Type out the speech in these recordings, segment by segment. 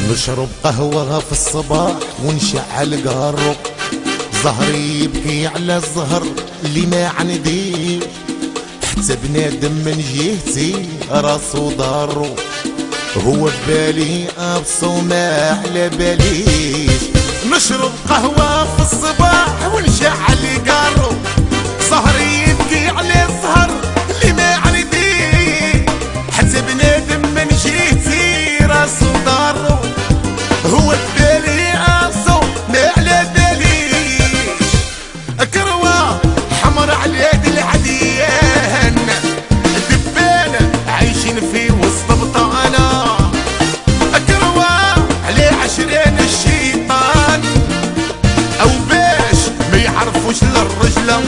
نشرب قهوة في الصباح ونشعل قارو، ظهري يبكي على الزهر اللي ما عنديش، حتى بنادم من جهتي راسو ضارو، هو ببالي ابصو ما على باليش. نشرب قهوة في الصباح ونشعل قارو، ظهري يبكي على الزهر اللي ما عنديش، حتى بنادم من جهتي راسو ضارو، هو ببالي ابصو ما على باليش. كروة حمر على يد العديان، دبانة عايشين في وسط بطانة، كروة على عشرين الشيطان، او باش ما يعرفوش للرجلة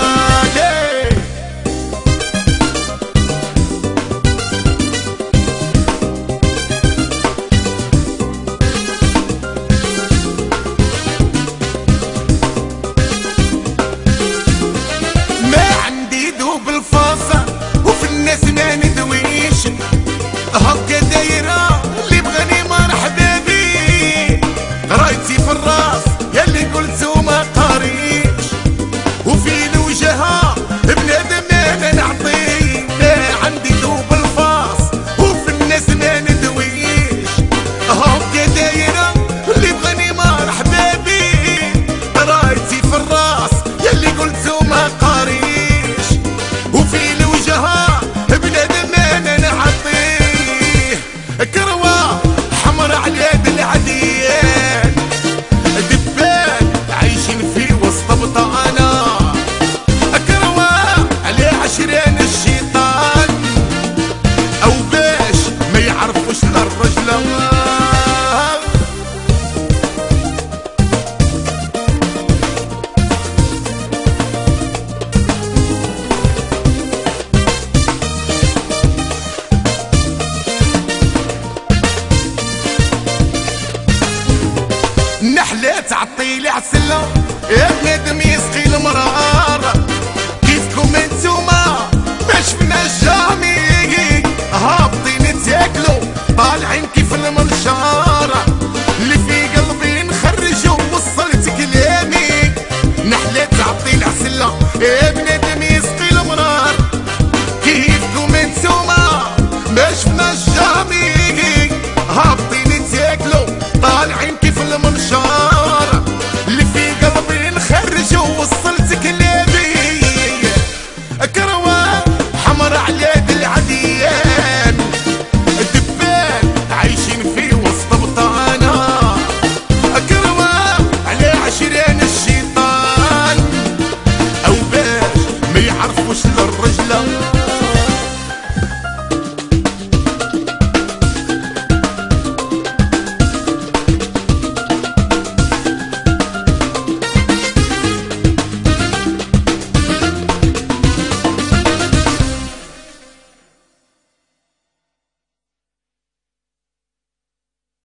بالفاصة، وفي الناس ما ندويش، هكا دايرة اللي بغاني مرحبا بيه، رايتي في الراس ياللي قلتو ما قاريش، وفي الوجهة بنادم انا نعطيه، ما عندي ذوب الفاص وفي الناس ما ندويش، هكا دايرة اللي بغاني مرحبا بيه، رايتي في الراس ياللي قلتو ما قاريش، وفي الوجهة بنادم انا نعطيه. كروة حمر على يد العديان، دبان عايشين في وسط بطانة، كروة على عشرين الشيطان، او باش ما يعرفوش للرجلة. نحلة تعطيلي عسلة يا ابني